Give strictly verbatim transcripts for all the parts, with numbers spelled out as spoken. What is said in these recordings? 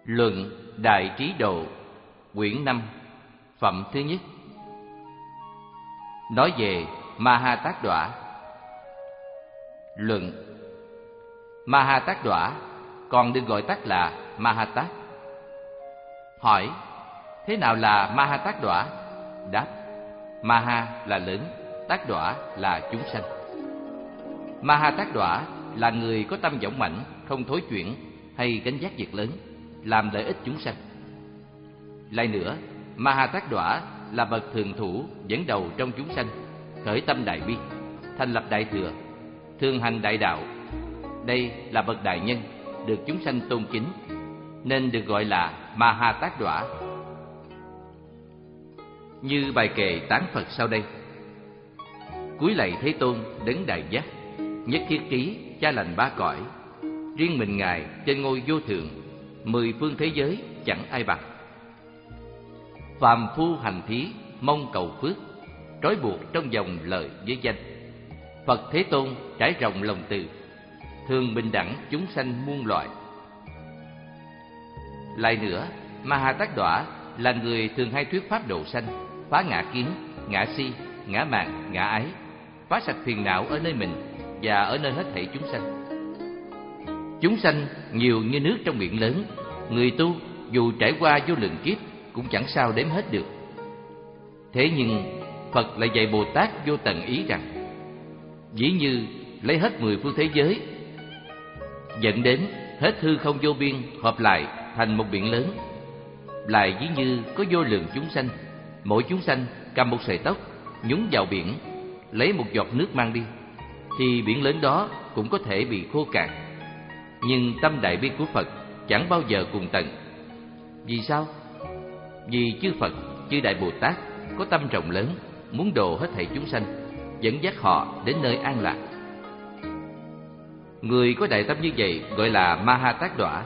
Luận Đại Trí Độ, quyển năm, phẩm thứ nhất. Nói về Ma Ha Tát Đọa. Luận. Ma Ha Tát Đọa còn được gọi tắt là Ma Ha Tát. Hỏi: thế nào là Ma Ha Tát Đọa? Đáp: Ma Ha là lớn, Tát Đọa là chúng sanh. Ma Ha Tát Đọa là người có tâm dũng mãnh, không thối chuyển hay gánh vác việc lớn, làm lợi ích chúng sanh. Lại nữa, Ma Ha Tát Đọa là bậc thường thủ dẫn đầu trong chúng sanh, khởi tâm đại bi, thành lập đại thừa, thường hành đại đạo. Đây là bậc đại nhân, được chúng sanh tôn kính, nên được gọi là Ma Ha Tát Đọa. Như bài kệ tán Phật sau đây: cúi lạy Thế Tôn đấng đại giác, nhất thiết trí cha lành ba cõi, riêng mình ngài trên ngôi vô thượng, mười phương thế giới chẳng ai bằng. Phàm phu hành thí mong cầu phước, trói buộc trong vòng lời với danh. Phật Thế Tôn trải rộng lòng từ, thường bình đẳng chúng sanh muôn loại. Lại nữa, Ma Ha Tát Đọa là người thường hay thuyết pháp độ sanh, phá ngã kiến, ngã si, ngã mạn, ngã ái, phá sạch phiền não ở nơi mình và ở nơi hết thảy chúng sanh. Chúng sanh nhiều như nước trong biển lớn, người tu dù trải qua vô lượng kiếp cũng chẳng sao đếm hết được. Thế nhưng Phật lại dạy Bồ Tát vô tận ý rằng: dĩ như lấy hết mười phương thế giới, dẫn đến hết hư không vô biên hợp lại thành một biển lớn, lại ví như có vô lượng chúng sanh, mỗi chúng sanh cầm một sợi tóc nhúng vào biển, lấy một giọt nước mang đi, thì biển lớn đó cũng có thể bị khô cạn. Nhưng tâm đại bi của Phật chẳng bao giờ cùng tận. Vì sao? Vì chư Phật, chư Đại Bồ Tát có tâm rộng lớn, muốn độ hết thảy chúng sanh, dẫn dắt họ đến nơi an lạc. Người có đại tâm như vậy gọi là Ma Ha Tát Đọa.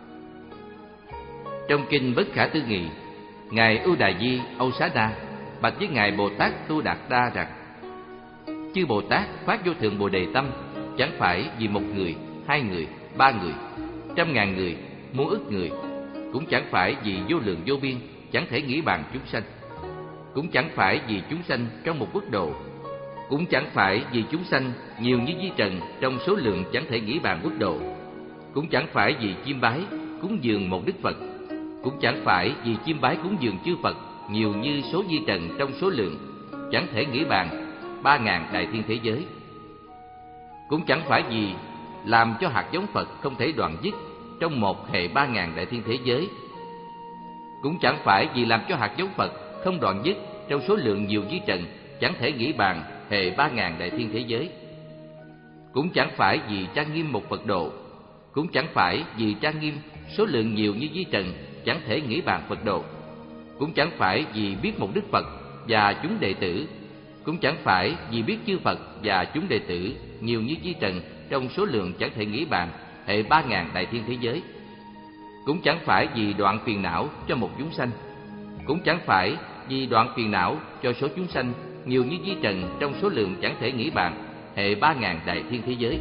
Trong kinh Bất Khả Tư Nghị, ngài Ưu Đà Di Âu Xá Na bạch với ngài Bồ Tát Tu Đạt Đa rằng: chư Bồ Tát phát vô thượng Bồ Đề tâm chẳng phải vì một người, hai người, ba người, trăm ngàn người, muôn ức người, cũng chẳng phải vì vô lượng vô biên chẳng thể nghĩ bàn chúng sanh, cũng chẳng phải vì chúng sanh trong một quốc độ, cũng chẳng phải vì chúng sanh nhiều như vi trần trong số lượng chẳng thể nghĩ bàn quốc độ, cũng chẳng phải vì chiêm bái cúng dường một đức Phật, cũng chẳng phải vì chiêm bái cúng dường chư Phật nhiều như số vi trần trong số lượng chẳng thể nghĩ bàn ba ngàn đại thiên thế giới, cũng chẳng phải vì làm cho hạt giống Phật không thể đoạn dứt trong một hệ ba ngàn đại thiên thế giới, cũng chẳng phải vì làm cho hạt giống Phật không đoạn dứt trong số lượng nhiều vi trần chẳng thể nghĩ bàn hệ ba ngàn đại thiên thế giới, cũng chẳng phải vì trang nghiêm một Phật độ, cũng chẳng phải vì trang nghiêm số lượng nhiều như vi trần chẳng thể nghĩ bàn Phật độ, cũng chẳng phải vì biết một đức Phật và chúng đệ tử, cũng chẳng phải vì biết chư Phật và chúng đệ tử nhiều như vi trần trong số lượng chẳng thể nghĩ bàn hệ ba ngàn đại thiên thế giới, cũng chẳng phải vì đoạn phiền não cho một chúng sanh, cũng chẳng phải vì đoạn phiền não cho số chúng sanh nhiều như vi trần trong số lượng chẳng thể nghĩ bàn hệ ba ngàn đại thiên thế giới.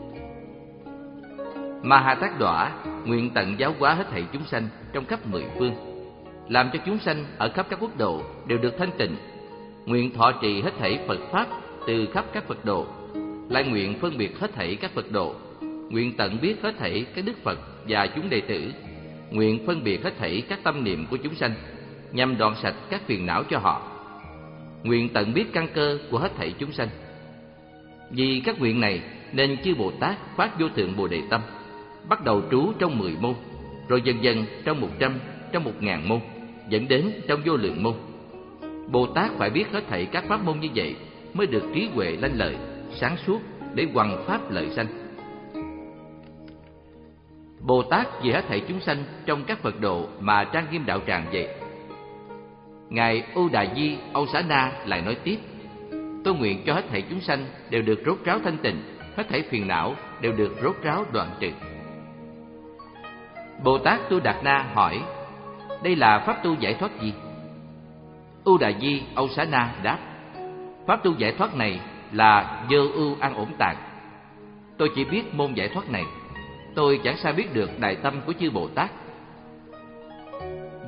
Ma Ha Tát Đọa nguyện tận giáo hóa hết thảy chúng sanh trong khắp mười phương, làm cho chúng sanh ở khắp các quốc độ đều được thanh tịnh, nguyện thọ trì hết thảy Phật pháp từ khắp các Phật độ, lại nguyện phân biệt hết thảy các Phật độ, nguyện tận biết hết thảy các đức Phật và chúng đệ tử, nguyện phân biệt hết thảy các tâm niệm của chúng sanh, nhằm đoạn sạch các phiền não cho họ, nguyện tận biết căn cơ của hết thảy chúng sanh. Vì các nguyện này nên chư Bồ Tát phát vô thượng Bồ Đề tâm, bắt đầu trú trong mười môn, rồi dần dần trong một trăm, trong một ngàn môn, dẫn đến trong vô lượng môn. Bồ Tát phải biết hết thảy các pháp môn như vậy mới được trí huệ lanh lợi, sáng suốt để hoằng pháp lợi sanh. Bồ Tát vì hết thảy chúng sanh trong các Phật độ mà trang nghiêm đạo tràng vậy. Ngài Ưu Đà Di Âu Xá Na lại nói tiếp: tôi nguyện cho hết thảy chúng sanh đều được rốt ráo thanh tịnh, hết thảy phiền não đều được rốt ráo đoạn trừ. Bồ Tát Tu Đạt Na hỏi: đây là pháp tu giải thoát gì? Ưu Đà Di Âu Xá Na đáp: pháp tu giải thoát này là Vô Ưu An Ổn Tạng. Tôi chỉ biết môn giải thoát này, tôi chẳng sao biết được đại tâm của chư Bồ Tát.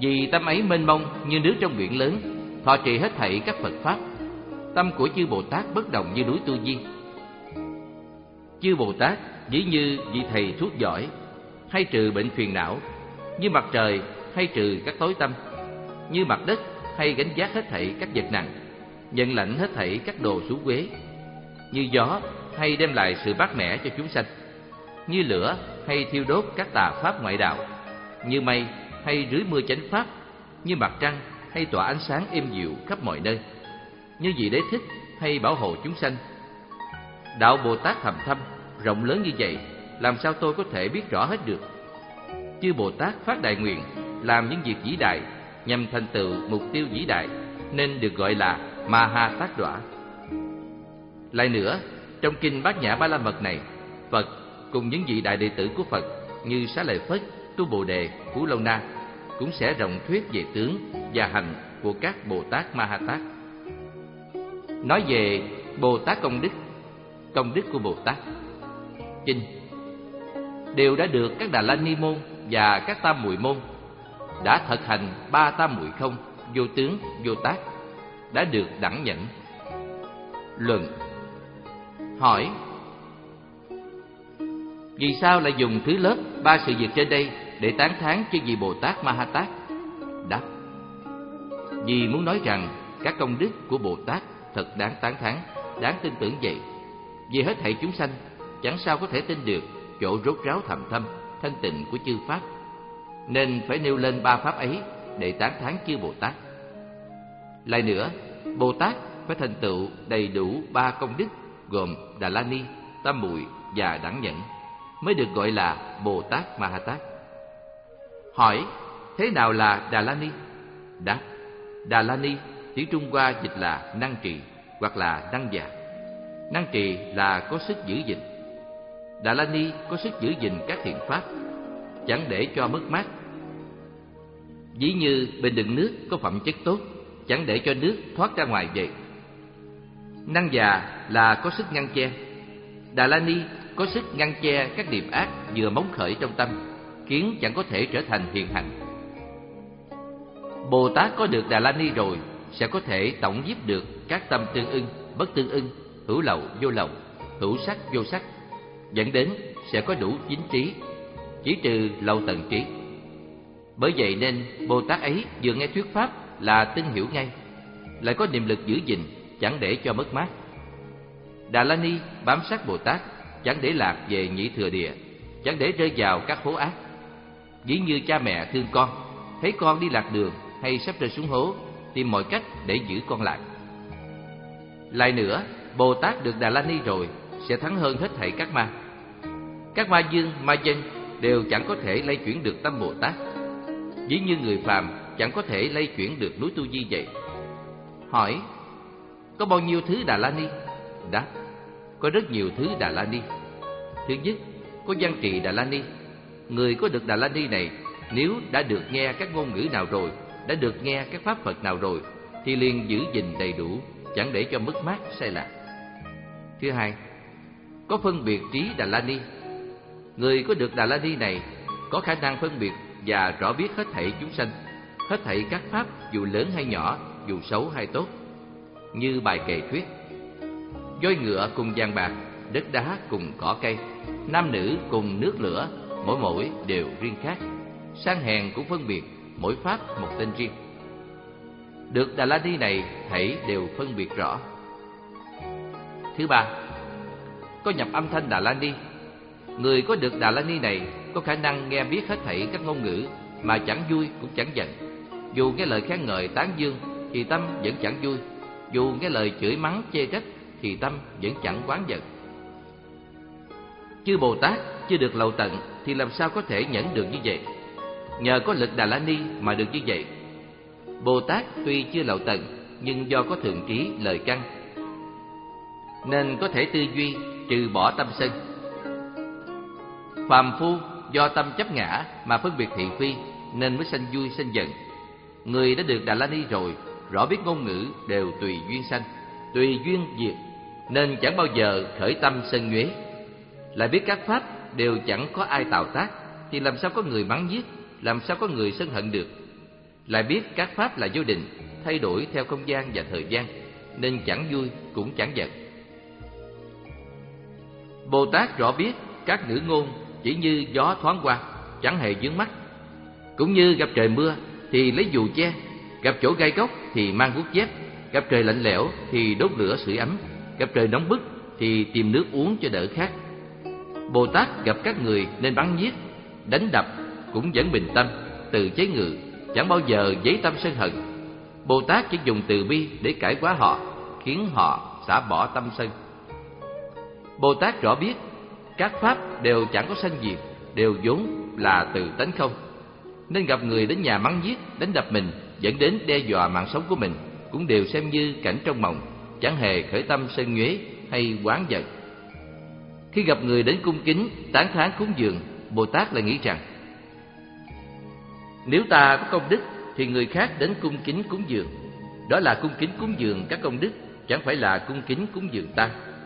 Vì tâm ấy mênh mông như nước trong biển lớn, thọ trì hết thảy các Phật pháp. Tâm của chư Bồ Tát bất động như núi Tu Di. Chư Bồ Tát ví như vị thầy thuốc giỏi, hay trừ bệnh phiền não, như mặt trời hay trừ các tối tâm, như mặt đất hay gánh vác hết thảy các vật nặng, nhận lãnh hết thảy các đồ xú uế, như gió hay đem lại sự mát mẻ cho chúng sanh, như lửa hay thiêu đốt các tà pháp ngoại đạo, như mây hay rưới mưa chánh pháp, như mặt trăng hay tỏa ánh sáng êm dịu khắp mọi nơi, như vị Đế Thích hay bảo hộ chúng sanh. Đạo Bồ Tát thầm thâm, rộng lớn như vậy, làm sao tôi có thể biết rõ hết được? Chư Bồ Tát phát đại nguyện, làm những việc vĩ đại nhằm thành tựu mục tiêu vĩ đại, nên được gọi là Ma Ha Tát Đọa. Lại nữa, trong kinh Bát Nhã Ba La Mật này, Phật cùng những vị đại đệ tử của Phật như Xá Lợi Phất, Tu Bồ Đề, Phú Lâu Na cũng sẽ rộng thuyết về tướng và hành của các Bồ Tát Ma Ha Tát. Nói về Bồ Tát công đức, công đức của Bồ Tát. Kinh đều đã được các Đà La Ni môn và các Tam Muội môn đã thực hành ba tam muội không, vô tướng, vô tác, đã được đẳng nhận. Luận. Hỏi: vì sao lại dùng thứ lớp ba sự việc trên đây để tán thán cho vị Bồ Tát Ma Ha Tát? Đáp: vì muốn nói rằng các công đức của Bồ Tát thật đáng tán thán, đáng tin tưởng vậy. Vì hết thảy chúng sanh chẳng sao có thể tin được chỗ rốt ráo thầm thâm, thanh tịnh của chư pháp, nên phải nêu lên ba pháp ấy để tán thán chư Bồ Tát. Lại nữa, Bồ Tát phải thành tựu đầy đủ ba công đức gồm Đà La Ni, Tam Muội và Đẳng Nhẫn mới được gọi là Bồ Tát Ma Ha Tát. Hỏi: thế nào là Đà La Ni? Đáp: Đà La Ni tiếng Trung Hoa dịch là năng trì hoặc là năng già. Năng trì là có sức giữ gìn. Đà La Ni có sức giữ gìn các thiện pháp, chẳng để cho mất mát. Ví như bình đựng nước có phẩm chất tốt, chẳng để cho nước thoát ra ngoài vậy. Năng già là có sức ngăn che. Đà La Ni có sức ngăn che các niệm ác vừa móng khởi trong tâm, khiến chẳng có thể trở thành hiền hạnh. Bồ Tát có được Đà La Ni rồi sẽ có thể tổng nhiếp được các tâm tương ưng, bất tương ưng, hữu lậu, vô lậu, hữu sắc, vô sắc, dẫn đến sẽ có đủ chính trí, chỉ trừ lậu tận trí. Bởi vậy nên Bồ Tát ấy vừa nghe thuyết pháp là tin hiểu ngay, lại có niệm lực giữ gìn, chẳng để cho mất mát. Đà La Ni bám sát Bồ Tát, chẳng để lạc về nhị thừa địa, chẳng để rơi vào các hố ác. Ví như cha mẹ thương con, thấy con đi lạc đường hay sắp rơi xuống hố, tìm mọi cách để giữ con lại. Lại nữa, Bồ Tát được Đà La Ni rồi sẽ thắng hơn hết thảy các ma. Các ma dương, ma dân đều chẳng có thể lay chuyển được tâm Bồ Tát, ví như người phàm chẳng có thể lay chuyển được núi Tu Di vậy. Hỏi: có bao nhiêu thứ Đà La Ni? Đáp: có rất nhiều thứ Đà La Ni. Thứ nhất, có Văn Trì Đà La Ni. Người có được Đà La Ni này, nếu đã được nghe các ngôn ngữ nào rồi, đã được nghe các pháp Phật nào rồi, thì liền giữ gìn đầy đủ, chẳng để cho mất mát sai lạc. Thứ hai, có phân biệt trí Đà La Ni. Người có được Đà La Ni này có khả năng phân biệt và rõ biết hết thảy chúng sanh, hết thảy các pháp dù lớn hay nhỏ, dù xấu hay tốt. Như bài kệ thuyết: voi ngựa cùng vàng bạc, đất đá cùng cỏ cây, nam nữ cùng nước lửa, mỗi mỗi đều riêng khác, sang hèn cũng phân biệt, mỗi pháp một tên riêng. Được Đà La Ni này thảy đều phân biệt rõ. Thứ ba, có nhập âm thanh Đà La Ni. Người có được Đà La Ni này có khả năng nghe biết hết thảy các ngôn ngữ mà chẳng vui cũng chẳng giận. Dù nghe lời khen ngợi tán dương thì tâm vẫn chẳng vui, dù nghe lời chửi mắng chê trách thì tâm vẫn chẳng oán giận. Chư Bồ Tát chưa được lậu tận thì làm sao có thể nhẫn được như vậy? Nhờ có lực Đà La Ni mà được như vậy. Bồ Tát tuy chưa lậu tận, nhưng do có thượng trí lời căn, nên có thể tư duy trừ bỏ tâm sân. Phàm phu do tâm chấp ngã mà phân biệt thị phi, nên mới sanh vui sanh giận. Người đã được Đà La Ni rồi, rõ biết ngôn ngữ đều tùy duyên sanh, tùy duyên diệt, nên chẳng bao giờ khởi tâm sân nhuế. Lại biết các pháp đều chẳng có ai tạo tác, thì làm sao có người mắng giết, làm sao có người sân hận được. lại biết các pháp là vô định, thay đổi theo không gian và thời gian, nên chẳng vui cũng chẳng giận. Bồ Tát rõ biết các ngữ ngôn chỉ như gió thoáng qua, chẳng hề vướng mắc. Cũng như gặp trời mưa thì lấy dù che, gặp chỗ gai góc thì mang guốc dép, gặp trời lạnh lẽo thì đốt lửa sưởi ấm, gặp trời nóng bức thì tìm nước uống cho đỡ khát. Bồ Tát gặp các người nên bắn giết, đánh đập cũng vẫn bình tâm, từ chế ngự, chẳng bao giờ giấy tâm sân hận. Bồ Tát chỉ dùng từ bi để cải hóa họ, khiến họ xả bỏ tâm sân. Bồ Tát rõ biết các pháp đều chẳng có sanh diệt, đều vốn là từ tánh không, nên gặp người đến nhà mắng giết, đánh đập mình, dẫn đến đe dọa mạng sống của mình, cũng đều xem như cảnh trong mộng, chẳng hề khởi tâm sân nhuế hay oán giận. Khi gặp người đến cung kính, tán thán cúng dường, Bồ Tát lại nghĩ rằng: nếu ta có công đức thì người khác đến cung kính cúng dường, đó là cung kính cúng dường các công đức, chẳng phải là cung kính cúng dường ta.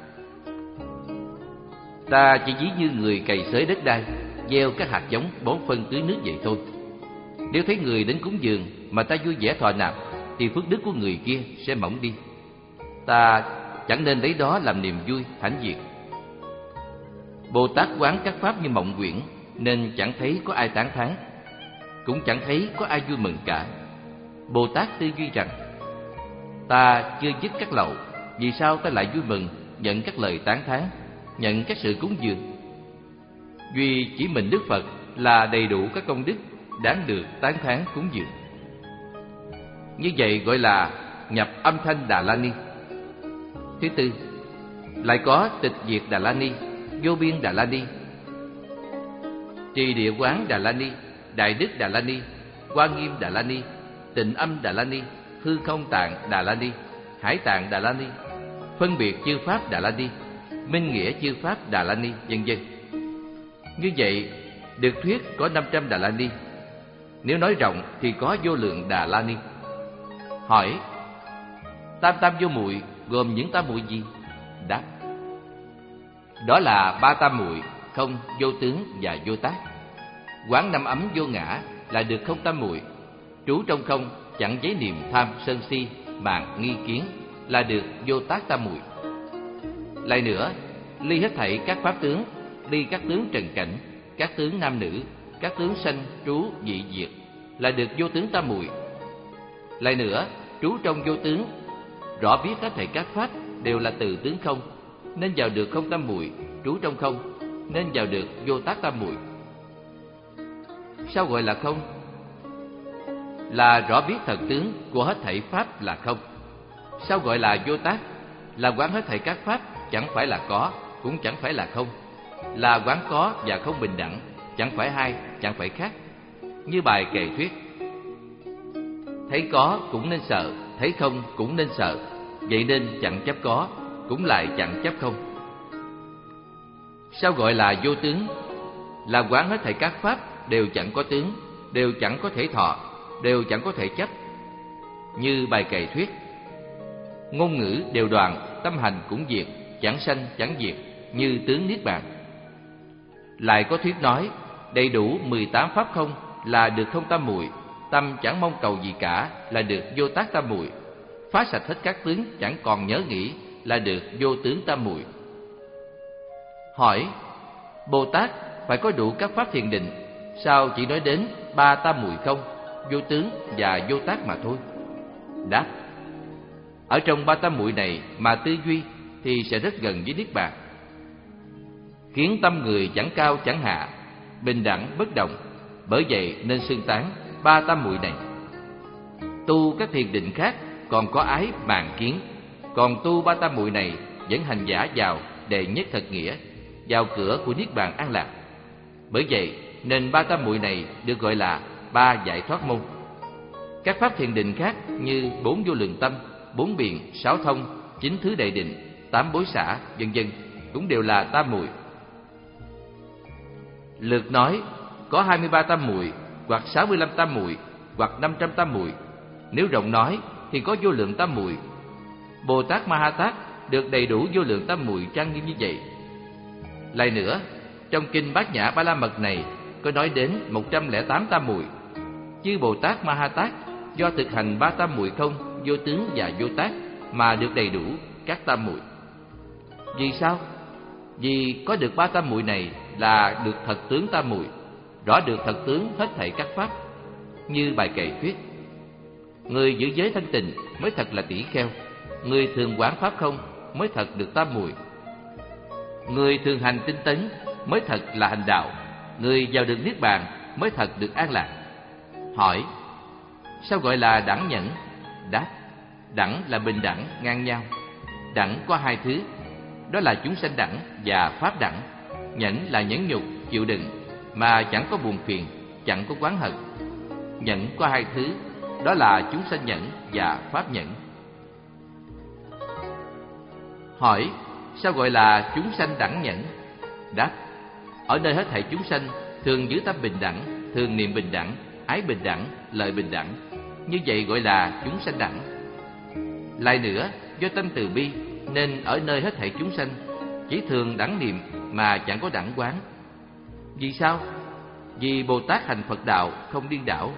Ta chỉ ví như người cày xới đất đai, gieo các hạt giống, bón phân tưới nước vậy thôi. Nếu thấy người đến cúng dường mà ta vui vẻ thọ nạp, thì phước đức của người kia sẽ mỏng đi. Ta chẳng nên lấy đó làm niềm vui hãnh diện. Bồ Tát quán các pháp như mộng quyển, nên chẳng thấy có ai tán thán, cũng chẳng thấy có ai vui mừng cả. Bồ Tát tư duy rằng: ta chưa dứt các lậu, vì sao ta lại vui mừng nhận các lời tán thán, nhận các sự cúng dường? Duy chỉ mình Đức Phật là đầy đủ các công đức đáng được tán thán cúng dường. Như vậy gọi là nhập âm thanh Đà La Ni. Thứ tư, lại có tịch diệt Đà La Ni, vô biên Đà La Ni, trì địa quán Đà La Ni, đại đức Đà La Ni, Hoa Nghiêm Đà La Ni, tịnh âm Đà La Ni, hư không tạng Đà La Ni, hải tạng Đà La Ni, phân biệt chư pháp Đà La Ni, minh nghĩa chư pháp Đà La Ni, vân vân. Như vậy được thuyết có năm trăm Đà La Ni. Nếu nói rộng thì có vô lượng Đà La Ni. Hỏi: tam tam vô muội gồm những tam muội gì? Đáp: đó là ba tam muội: không, vô tướng và vô tác. Quán năm ấm vô ngã là được không tam muội. Trú trong không, chẳng giấy niệm tham sân si mạn nghi kiến là được vô tác tam muội. Lại nữa, ly hết thảy các pháp tướng, ly các tướng trần cảnh, các tướng nam nữ, các tướng sanh trú dị diệt là được vô tướng tam muội. Lại nữa, trú trong vô tướng, rõ biết hết thảy các pháp đều là từ tướng không, nên vào được không tam muội. Trú trong không, nên vào được vô tác tam muội. Sao gọi là không? Là rõ biết thật tướng của hết thảy pháp là không. Sao gọi là vô tác? Là quán hết thảy các pháp chẳng phải là có, cũng chẳng phải là không. Là quán có và không bình đẳng, chẳng phải hai, chẳng phải khác. Như bài kệ thuyết: thấy có cũng nên sợ, thấy không cũng nên sợ, vậy nên chẳng chấp có, cũng lại chẳng chấp không. Sao gọi là vô tướng? Là quán hết thảy các pháp đều chẳng có tướng, đều chẳng có thể thọ, đều chẳng có thể chấp. Như bài kệ thuyết: ngôn ngữ đều đoạn, tâm hành cũng diệt, chẳng sanh chẳng diệt, như tướng niết bàn. Lại có thuyết nói đầy đủ mười tám pháp không là được không tam muội, tâm chẳng mong cầu gì cả là được vô tác tam muội, phá sạch hết các tướng chẳng còn nhớ nghĩ là được vô tướng tam muội. Hỏi: Bồ Tát phải có đủ các pháp thiền định, sao chỉ nói đến ba tam muội không, vô tướng và vô tác mà thôi? Đáp: ở trong ba tam muội này mà tư duy thì sẽ rất gần với niết bàn, khiến tâm người chẳng cao chẳng hạ, bình đẳng bất động. Bởi vậy nên xưng tán ba tam muội này. Tu các thiền định khác còn có ái mạn kiến, còn tu ba tam muội này vẫn hành giả vào đệ nhất thật nghĩa, vào cửa của niết bàn an lạc. Bởi vậy nên ba tam muội này được gọi là ba giải thoát môn. Các pháp thiền định khác như bốn vô lượng tâm, bốn biện, sáu thông, chín thứ đệ định, tám bối xả, vân vân cũng đều là tam muội. Lược nói có hai mươi ba tam muội, hoặc sáu mươi lăm tam muội, hoặc năm trăm tam muội. Nếu rộng nói thì có vô lượng tam muội. Bồ Tát Ma Ha Tát được đầy đủ vô lượng tam muội trang nghiêm như vậy. Lại nữa, trong kinh Bát Nhã Ba La Mật này có nói đến một trăm lẻ tám tam muội. Chư Bồ Tát Ma Ha Tát do thực hành ba tam muội không, vô tướng và vô tác mà được đầy đủ các tam muội. Vì sao? Vì có được ba tam muội này là được thật tướng tam muội, rõ được thật tướng hết thảy các pháp. Như bài kệ thuyết: người giữ giới thanh tịnh mới thật là tỷ kheo, người thường quán pháp không mới thật được tam muội, người thường hành tinh tấn mới thật là hành đạo, người vào được niết bàn mới thật được an lạc. Hỏi: sao gọi là đẳng nhẫn? Đáp: đẳng là bình đẳng, ngang nhau. Đẳng có hai thứ, đó là chúng sanh đẳng và pháp đẳng. Nhẫn là nhẫn nhục, chịu đựng mà chẳng có buồn phiền, chẳng có oán hận. Nhẫn có hai thứ, đó là chúng sanh nhẫn và pháp nhẫn. Hỏi: sao gọi là chúng sanh đẳng nhẫn? Đáp: ở nơi hết thảy chúng sanh thường giữ tâm bình đẳng, thường niệm bình đẳng, ái bình đẳng, lợi bình đẳng, như vậy gọi là chúng sanh đẳng. Lại nữa, do tâm từ bi nên ở nơi hết thảy chúng sanh chỉ thường đẳng niệm mà chẳng có đẳng quán. Vì sao? Vì Bồ Tát hành Phật đạo không điên đảo.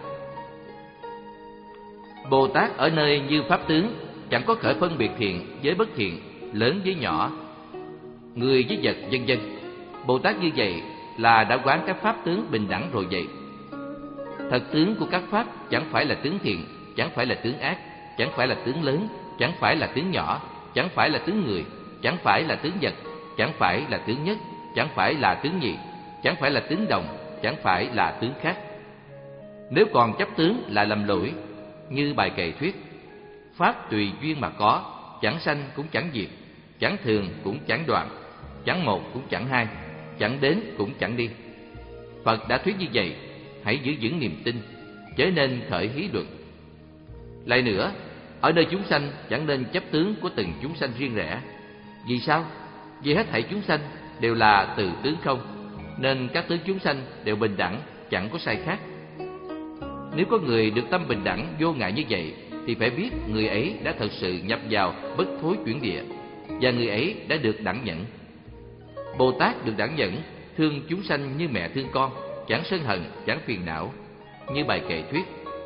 Bồ Tát ở nơi như pháp tướng chẳng có khởi phân biệt thiện với bất thiện, lớn với nhỏ, người với vật, vân vân. Bồ Tát như vậy là đã quán các pháp tướng bình đẳng rồi vậy. Thật tướng của các pháp chẳng phải là tướng thiện, chẳng phải là tướng ác, chẳng phải là tướng lớn, chẳng phải là tướng nhỏ, chẳng phải là tướng người, chẳng phải là tướng vật, chẳng phải là tướng nhất, chẳng phải là tướng nhị, chẳng phải là tướng đồng, chẳng phải là tướng khác. Nếu còn chấp tướng là lầm lỗi. Như bài kệ thuyết: pháp tùy duyên mà có, chẳng sanh cũng chẳng diệt, chẳng thường cũng chẳng đoạn, chẳng một cũng chẳng hai, chẳng đến cũng chẳng đi. Phật đã thuyết như vậy, hãy giữ vững niềm tin, chớ nên khởi hí luận. Lại nữa, ở nơi chúng sanh chẳng nên chấp tướng của từng chúng sanh riêng rẽ. Vì sao? Vì hết thảy chúng sanh đều là từ tướng không, nên các tướng chúng sanh đều bình đẳng, chẳng có sai khác. Nếu có người được tâm bình đẳng vô ngại như vậy, thì phải biết người ấy đã thật sự nhập vào bất thối chuyển địa, và người ấy đã được đẳng nhẫn. Bồ Tát được đẳng nhẫn, thương chúng sanh như mẹ thương con, chẳng sân hận, chẳng phiền não. Như bài kệ thuyết: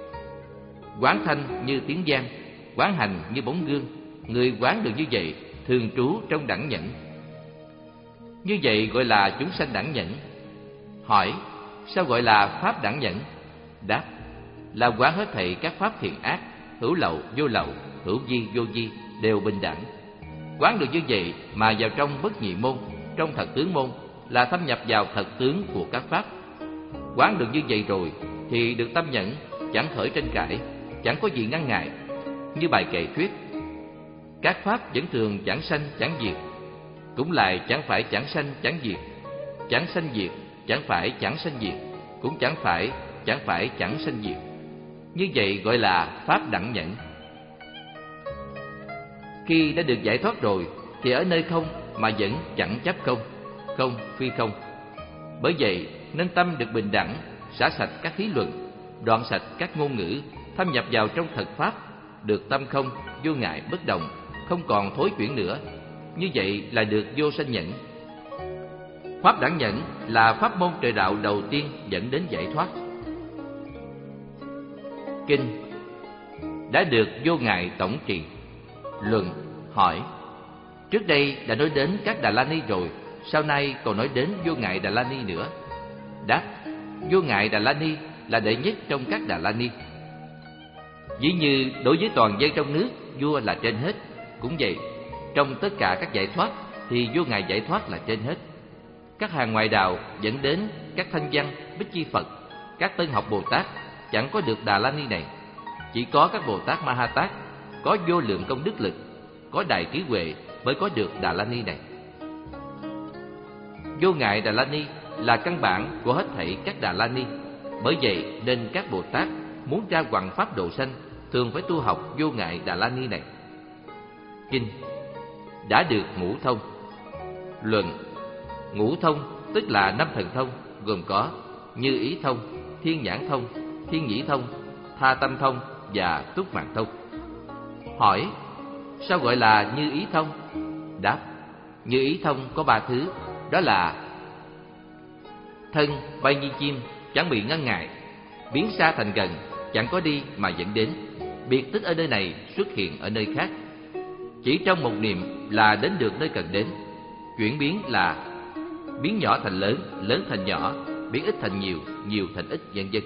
quán thanh như tiếng vang, quán hành như bóng gương, người quán được như vậy thường trú trong đẳng nhẫn. Như vậy gọi là chúng sanh đẳng nhẫn. Hỏi: sao gọi là pháp đẳng nhẫn? Đáp: là quán hết thảy các pháp thiện ác, hữu lậu, vô lậu, hữu vi, vô vi đều bình đẳng. Quán được như vậy mà vào trong bất nhị môn, trong thật tướng môn, là thâm nhập vào thật tướng của các pháp. Quán được như vậy rồi thì được tâm nhẫn, chẳng khởi tranh cãi, chẳng có gì ngăn ngại. Như bài kệ thuyết: các pháp vẫn thường chẳng sanh chẳng diệt, cũng lại chẳng phải chẳng sanh chẳng diệt, chẳng sanh diệt, chẳng phải chẳng sanh diệt, cũng chẳng phải chẳng phải chẳng sanh diệt. Như vậy gọi là pháp đẳng nhẫn. Khi đã được giải thoát rồi thì ở nơi không mà vẫn chẳng chấp không, không phi không. Bởi vậy nên tâm được bình đẳng, xả sạch các thí luận, đoạn sạch các ngôn ngữ, thâm nhập vào trong thật pháp, được tâm không, vô ngại bất động, không còn thối chuyển nữa. Như vậy là được vô sanh nhẫn. Pháp đẳng nhẫn là pháp môn trời đạo đầu tiên dẫn đến giải thoát. Kinh đã được vô ngại tổng trì. Luận. Hỏi: trước đây đã nói đến các Đà La Ni rồi, sau này còn nói đến vô ngại Đà La Ni nữa? Đáp: vô ngại Đà La Ni là đệ nhất trong các Đà La Ni. Ví như đối với toàn dân trong nước, vua là trên hết, cũng vậy, trong tất cả các giải thoát thì vô ngại giải thoát là trên hết. Các hàng ngoại đạo dẫn đến các thanh văn, bích chi Phật, các tân học Bồ Tát chẳng có được Đà La Ni này. Chỉ có các Bồ Tát Ma Ha Tát có vô lượng công đức lực, có đại trí huệ mới có được Đà La Ni này. Vô ngại Đà La Ni là căn bản của hết thảy các Đà La Ni. Bởi vậy nên các Bồ Tát muốn ra hoằng pháp độ sanh thường phải tu học vô ngại Đà La Ni này. Kinh đã được ngũ thông. Luận. Ngũ thông tức là năm thần thông, gồm có Như Ý Thông, Thiên Nhãn Thông, Thiên Nhĩ Thông, Tha Tâm Thông và Túc Mạng Thông. Hỏi: sao gọi là Như Ý Thông? Đáp: Như Ý Thông có ba thứ, đó là thân bay như chim, chẳng bị ngăn ngại, biến xa thành gần, chẳng có đi mà dẫn đến. Biệt tích ở nơi này xuất hiện ở nơi khác. Chỉ trong một niệm là đến được nơi cần đến. Chuyển biến là biến nhỏ thành lớn, lớn thành nhỏ, biến ít thành nhiều, nhiều thành ít, vân vân.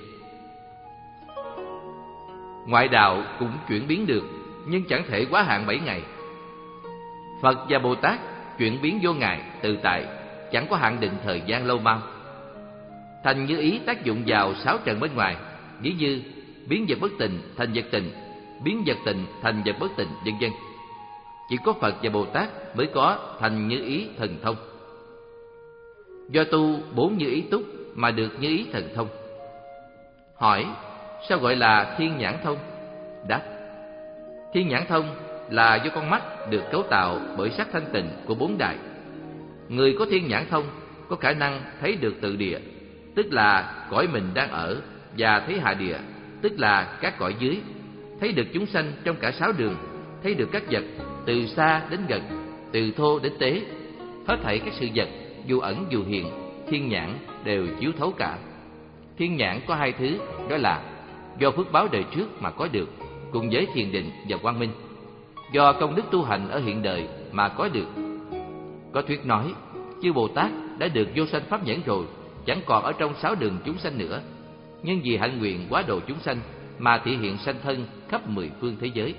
Ngoại đạo cũng chuyển biến được, nhưng chẳng thể quá hạn bảy ngày. Phật và Bồ Tát chuyển biến vô ngại, tự tại, chẳng có hạn định thời gian lâu mau. Thành như ý tác dụng vào sáu trần bên ngoài, ví như biến vật bất tịnh thành vật tịnh, biến vật tịnh thành vật bất tịnh, vân vân. Chỉ có Phật và Bồ Tát mới có thành như ý thần thông. Do tu bốn như ý túc mà được như ý thần thông. Hỏi: sao gọi là thiên nhãn thông? Đáp: thiên nhãn thông là do con mắt được cấu tạo bởi sắc thanh tịnh của bốn đại. Người có thiên nhãn thông có khả năng thấy được tự địa, tức là cõi mình đang ở, và thấy hạ địa, tức là các cõi dưới, thấy được chúng sanh trong cả sáu đường, thấy được các vật từ xa đến gần, từ thô đến tế. Hết thảy các sự vật dù ẩn dù hiện, thiên nhãn đều chiếu thấu cả. Thiên nhãn có hai thứ, đó là do phước báo đời trước mà có được, cùng với thiền định và quang minh; do công đức tu hành ở hiện đời mà có được. Có thuyết nói, chư Bồ Tát đã được vô sanh pháp nhãn rồi, chẳng còn ở trong sáu đường chúng sanh nữa, nhưng vì hạnh nguyện quá độ chúng sanh mà thị hiện sanh thân khắp mười phương thế giới.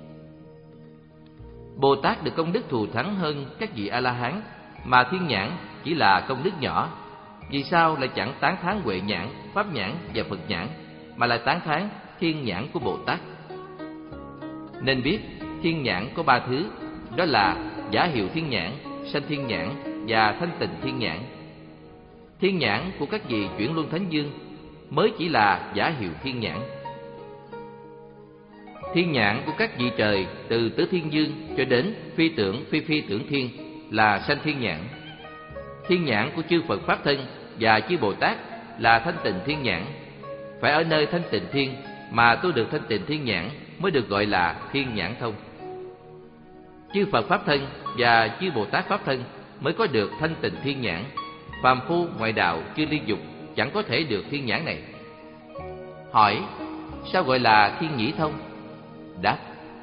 Bồ Tát được công đức thù thắng hơn các vị A-la-hán, mà thiên nhãn chỉ là công đức nhỏ. Vì sao lại chẳng tán thán huệ nhãn, pháp nhãn và Phật nhãn, mà lại tán thán thiên nhãn của Bồ Tát? Nên biết thiên nhãn có ba thứ, đó là giả hiệu thiên nhãn, sanh thiên nhãn và thanh tịnh thiên nhãn. Thiên nhãn của các vị chuyển luân thánh dương mới chỉ là giả hiệu thiên nhãn. Thiên nhãn của các vị trời từ tứ thiên dương cho đến phi tưởng phi phi tưởng thiên là sanh thiên nhãn. Thiên nhãn của chư Phật Pháp Thân và chư Bồ Tát là thanh tịnh thiên nhãn. Phải ở nơi thanh tịnh thiên mà tu được thanh tịnh thiên nhãn mới được gọi là thiên nhãn thông. Chư Phật Pháp Thân và chư Bồ Tát Pháp Thân mới có được thanh tịnh thiên nhãn. Phàm phu ngoại đạo chưa ly dục chẳng có thể được thiên nhãn này. Hỏi: sao gọi là thiên nhĩ thông? Đáp: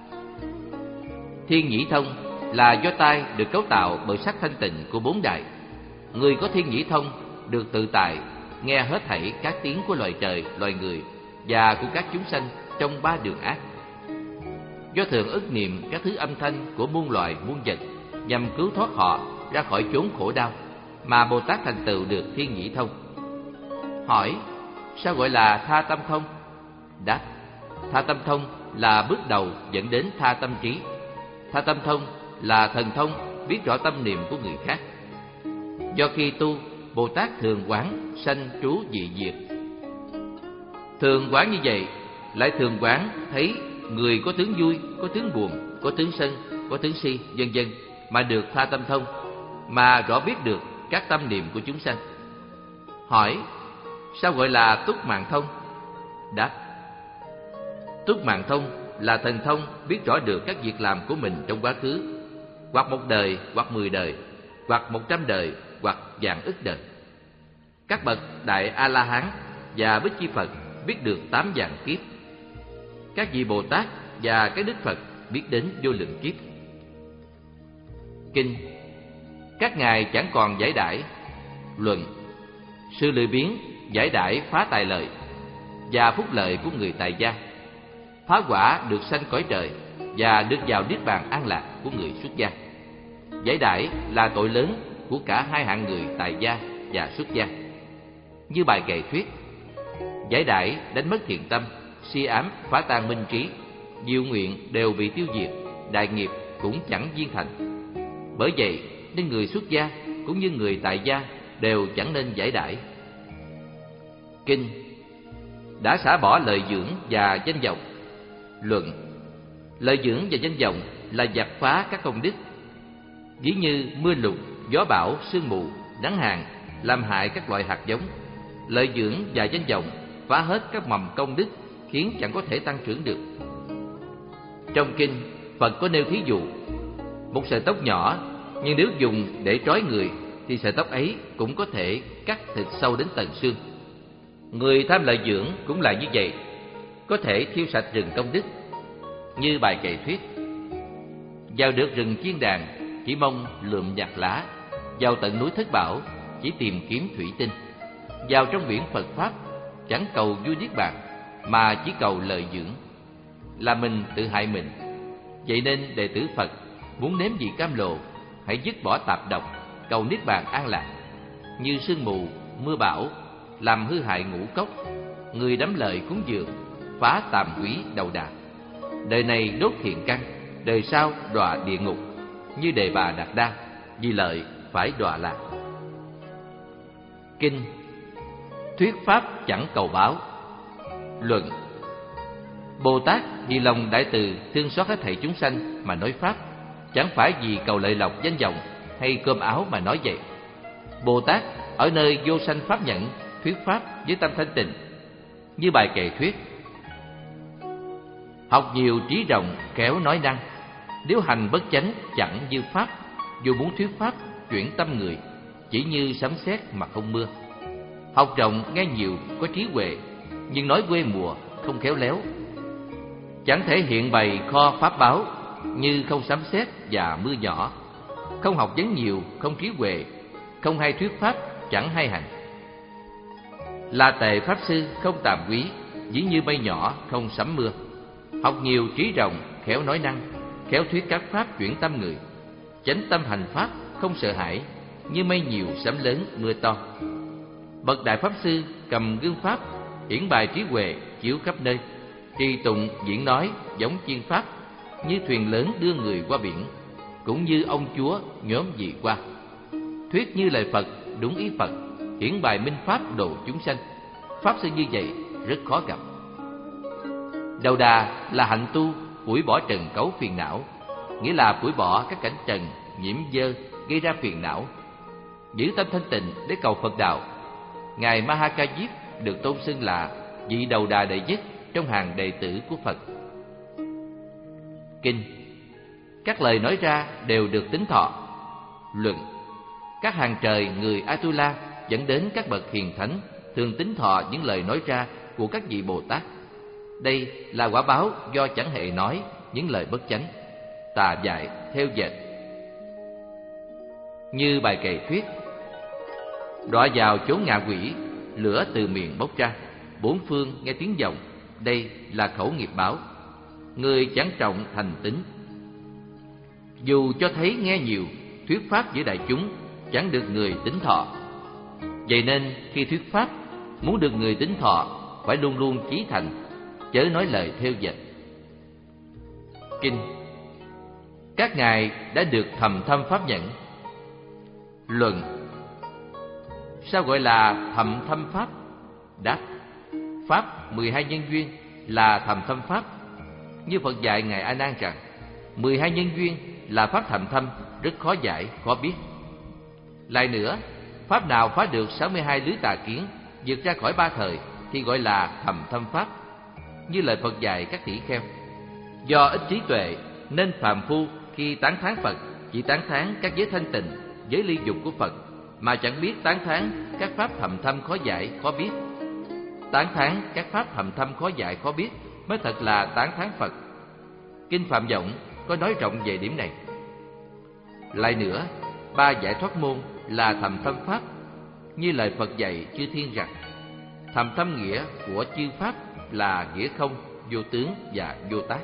thiên nhĩ thông là do tai được cấu tạo bởi sắc thanh tịnh của bốn đại. Người có thiên nhĩ thông được tự tại nghe hết thảy các tiếng của loài trời, loài người và của các chúng sanh trong ba đường ác. Do thường ức niệm các thứ âm thanh của muôn loài muôn vật nhằm cứu thoát họ ra khỏi chốn khổ đau, mà Bồ Tát thành tựu được thiên nhĩ thông. Hỏi: sao gọi là tha tâm thông? Đáp: tha tâm thông là bước đầu dẫn đến tha tâm trí. Tha tâm thông là thần thông biết rõ tâm niệm của người khác. Do khi tu, Bồ Tát thường quán sanh trú dị diệt. Thường quán như vậy, lại thường quán thấy người có tướng vui, có tướng buồn, có tướng sân, có tướng si, vân vân, mà được tha tâm thông, mà rõ biết được các tâm niệm của chúng sanh. Hỏi: sao gọi là túc mạng thông? Đáp: túc mạng thông là thần thông biết rõ được các việc làm của mình trong quá khứ, hoặc một đời, hoặc mười đời, hoặc một trăm đời, hoặc vạn ức đời. Các bậc đại A-la-hán và Bích Chi Phật biết được tám vạn kiếp. Các vị Bồ Tát và các Đức Phật biết đến vô lượng kiếp. Kinh: các ngài chẳng còn giải đãi. Luận: sự lười biếng giải đãi phá tài lợi và phúc lợi của người tại gia, phá quả được sanh cõi trời và được vào niết bàn an lạc của người xuất gia. Giải đãi là tội lớn của cả hai hạng người tại gia và xuất gia. Như bài kệ thuyết: giải đãi đánh mất thiện tâm, si ám phá tan minh trí, diệu nguyện đều bị tiêu diệt, đại nghiệp cũng chẳng viên thành. Bởi vậy nên người xuất gia cũng như người tại gia đều chẳng nên giải đãi. Kinh: đã xả bỏ lợi dưỡng và danh vọng. Luận: lợi dưỡng và danh vọng là giặt phá các công đức. Ví như mưa lụt, gió bão, sương mù, nắng hạn làm hại các loại hạt giống. Lợi dưỡng và danh vọng phá hết các mầm công đức, khiến chẳng có thể tăng trưởng được. Trong kinh, Phật có nêu thí dụ: một sợi tóc nhỏ, nhưng nếu dùng để trói người thì sợi tóc ấy cũng có thể cắt thịt sâu đến tận xương. Người tham lợi dưỡng cũng là như vậy. có thể thiêu sạch rừng công đức. Như bài kệ thuyết: vào được rừng chiên đàn, chỉ mong lượm nhặt lá. Vào tận núi Thất Bảo, chỉ tìm kiếm thủy tinh. Vào trong biển Phật Pháp, chẳng cầu vui niết bàn, mà chỉ cầu lợi dưỡng. Là mình tự hại mình. Vậy nên đệ tử Phật muốn nếm vị cam lồ, hãy dứt bỏ tạp độc, cầu niết bàn an lạc. Như sương mù, mưa bão, làm hư hại ngũ cốc. Người đắm lợi cúng dường, phá tàm quý đầu đà. Đời này đốt thiện căn, đời sau đọa địa ngục. Như Đề Bà Đạt Đa, vì lợi phải đọa lạc. Kinh thuyết pháp chẳng cầu báo. Luận: Bồ Tát vì lòng đại từ thương xót hết thảy chúng sanh mà nói pháp, chẳng phải vì cầu lợi lộc danh vọng hay cơm áo mà nói vậy. Bồ Tát ở nơi vô sanh pháp nhẫn, thuyết pháp với tâm thanh tịnh. Như bài kệ thuyết: học nhiều trí rộng, khéo nói năng. Nếu hành bất chánh chẳng như pháp, dù muốn thuyết pháp chuyển tâm người, chỉ như sấm sét mà không mưa. Học rộng nghe nhiều có trí huệ, nhưng nói quê mùa không khéo léo. Chẳng thể hiện bày kho pháp báo, như không sấm sét và mưa nhỏ. Không học vấn nhiều, không trí huệ, không hay thuyết pháp, chẳng hay hành. Là tệ pháp sư không tàm quý, dĩ như mây nhỏ không sấm mưa. Học nhiều trí rộng, khéo nói năng, khéo thuyết các pháp chuyển tâm người. Chánh tâm hành pháp không sợ hãi, như mây nhiều sấm lớn mưa to. Bậc đại pháp sư cầm gương pháp, hiển bài trí huệ chiếu khắp nơi. Trì tụng diễn nói giống chiên pháp, như thuyền lớn đưa người qua biển, cũng như ông chúa nhóm vị qua. Thuyết như lời Phật, đúng ý Phật, hiển bài minh pháp độ chúng sanh. Pháp sư như vậy rất khó gặp. Đầu đà là hạnh tu, phủi bỏ trần cấu phiền não, nghĩa là phủi bỏ các cảnh trần nhiễm dơ gây ra phiền não, giữ tâm thanh tịnh để cầu Phật đạo. Ngài Ma Ha Ca Diếp được tôn xưng là vị đầu đà đệ nhất trong hàng đệ tử của Phật. Kinh các lời nói ra đều được tính thọ. Luận: các hàng trời người Atula dẫn đến các bậc hiền thánh thường tính thọ những lời nói ra của các vị Bồ Tát. Đây là quả báo do chẳng hề nói những lời bất chánh, tà dại, theo dệt. Như bài kệ thuyết: đọa vào chốn ngạ quỷ, lửa từ miệng bốc ra, bốn phương nghe tiếng vọng, đây là khẩu nghiệp báo. Người chẳng trọng thành tín. Dù cho thấy nghe nhiều, thuyết pháp giữa đại chúng chẳng được người tín thọ. Vậy nên khi thuyết pháp, muốn được người tín thọ phải luôn luôn chí thành, chớ nói lời theo dệt. Kinh các ngài đã được thầm thâm pháp nhẫn. Luận: sao gọi là thầm thâm pháp? Đáp: pháp mười hai nhân duyên là thầm thâm pháp. Như Phật dạy ngài A Nan rằng mười hai nhân duyên là pháp thầm thâm, rất khó giải, khó biết. Lại nữa, pháp nào phá được sáu mươi hai lưới tà kiến, vượt ra khỏi ba thời thì gọi là thầm thâm pháp. Như lời Phật dạy các tỷ kheo. Do ít trí tuệ nên phàm phu khi tán thán Phật chỉ tán thán các giới thanh tịnh, giới ly dục của Phật, mà chẳng biết tán thán các pháp thầm thâm khó giải, khó biết. Tán thán các pháp thầm thâm khó giải, khó biết mới thật là tán thán Phật. Kinh Phạm Vọng có nói rộng về điểm này. Lại nữa, ba giải thoát môn là thầm thâm pháp. Như lời Phật dạy chư thiên rằng thầm thâm nghĩa của chư pháp là nghĩa không, vô tướng và vô tác.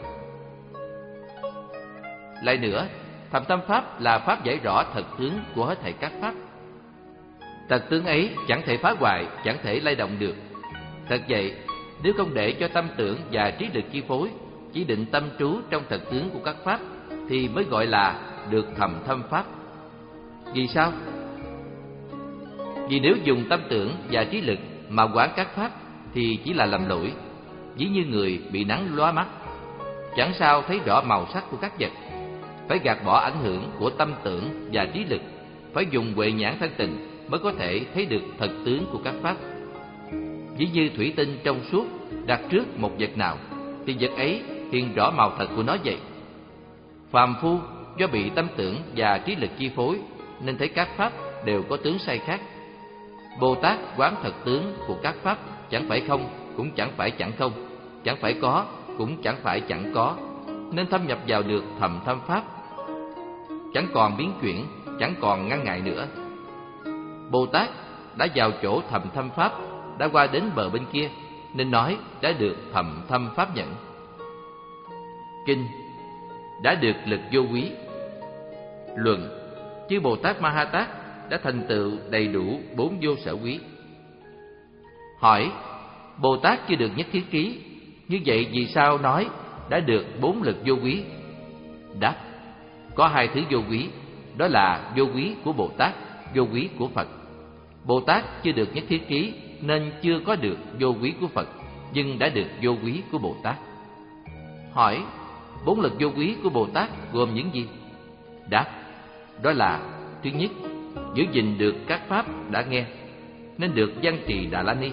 Lại nữa, thầm thâm pháp là pháp giải rõ thật tướng của hết thảy các pháp. Thật tướng ấy chẳng thể phá hoại, chẳng thể lay động được. Thật vậy, nếu không để cho tâm tưởng và trí lực chi phối, chỉ định tâm trú trong thật tướng của các pháp, thì mới gọi là được thầm thâm pháp. Vì sao? Vì nếu dùng tâm tưởng và trí lực mà quán các pháp thì chỉ là lầm lỗi, ví như người bị nắng lóa mắt, chẳng sao thấy rõ màu sắc của các vật. Phải gạt bỏ ảnh hưởng của tâm tưởng và trí lực, phải dùng huệ nhãn thanh tịnh mới có thể thấy được thật tướng của các pháp. Ví như thủy tinh trong suốt đặt trước một vật nào thì vật ấy hiện rõ màu thật của nó vậy. Phàm phu do bị tâm tưởng và trí lực chi phối nên thấy các pháp đều có tướng sai khác. Bồ Tát quán thật tướng của các pháp chẳng phải không, cũng chẳng phải chẳng không, chẳng phải có, cũng chẳng phải chẳng có, nên thâm nhập vào được thầm thâm pháp, chẳng còn biến chuyển, chẳng còn ngăn ngại nữa. Bồ Tát đã vào chỗ thầm thâm pháp, đã qua đến bờ bên kia, nên nói đã được thầm thâm pháp nhận. Kinh đã được lực vô quý. Luận: chư Bồ Tát Ma Ha Tát đã thành tựu đầy đủ bốn vô sở quý. Hỏi: Bồ Tát chưa được nhất thiết ký, như vậy vì sao nói đã được bốn lực vô quý? Đáp: có hai thứ vô quý, đó là vô quý của Bồ Tát, vô quý của Phật. Bồ Tát chưa được nhất thiết ký nên chưa có được vô quý của Phật, nhưng đã được vô quý của Bồ Tát. Hỏi: bốn lực vô quý của Bồ Tát gồm những gì? Đáp: đó là: thứ nhất, giữ gìn được các pháp đã nghe, nên được văn trì Đà La Ni,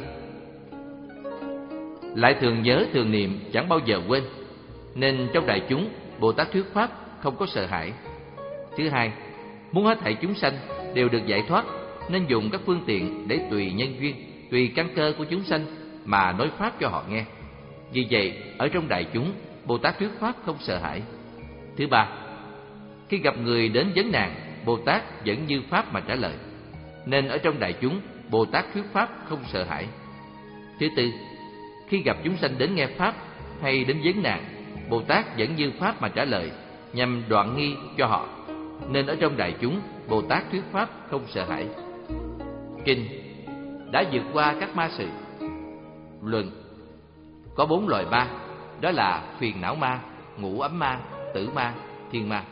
lại thường nhớ thường niệm, chẳng bao giờ quên, nên trong đại chúng Bồ Tát thuyết pháp không có sợ hãi. Thứ hai, muốn hết thảy chúng sanh đều được giải thoát, nên dùng các phương tiện để tùy nhân duyên, tùy căn cơ của chúng sanh mà nói pháp cho họ nghe. Vì vậy, ở trong đại chúng, Bồ Tát thuyết pháp không sợ hãi. Thứ ba, khi gặp người đến vấn nạn, Bồ Tát vẫn như pháp mà trả lời, nên ở trong đại chúng, Bồ Tát thuyết pháp không sợ hãi. Thứ tư, khi gặp chúng sanh đến nghe pháp hay đến vấn nạn, Bồ Tát vẫn như pháp mà trả lời, nhằm đoạn nghi cho họ, nên ở trong đại chúng, Bồ Tát thuyết pháp không sợ hãi. Kinh đã vượt qua các ma sự. Luận: có bốn loại ma, đó là phiền não ma, ngũ ấm ma, tử ma, thiên ma.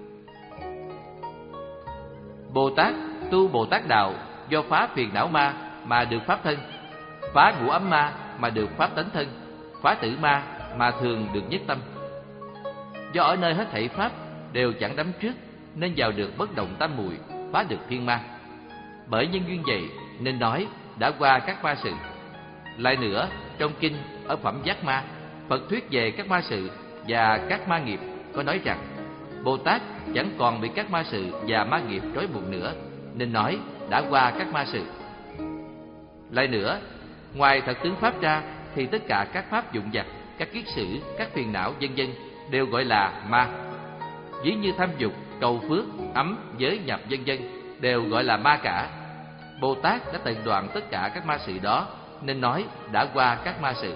Bồ Tát tu Bồ Tát đạo do phá phiền não ma mà được pháp thân, phá ngũ ấm ma mà được pháp tánh thân, phá tử ma mà thường được nhất tâm. Do ở nơi hết thảy pháp đều chẳng đắm trước, nên vào được bất động tam muội, phá được thiên ma. Bởi nhân duyên vậy nên nói đã qua các ma sự. Lại nữa, trong kinh ở phẩm giác ma, Phật thuyết về các ma sự và các ma nghiệp, có nói rằng Bồ Tát chẳng còn bị các ma sự và ma nghiệp trói buộc nữa, nên nói đã qua các ma sự. Lại nữa, ngoài thật tướng pháp ra thì tất cả các pháp dụng vặt, các kiết sử, các phiền não vân vân đều gọi là ma. Ví như tham dục, cầu phước, ấm, giới nhập vân vân đều gọi là ma cả. Bồ Tát đã tận đoạn tất cả các ma sự đó, nên nói đã qua các ma sự.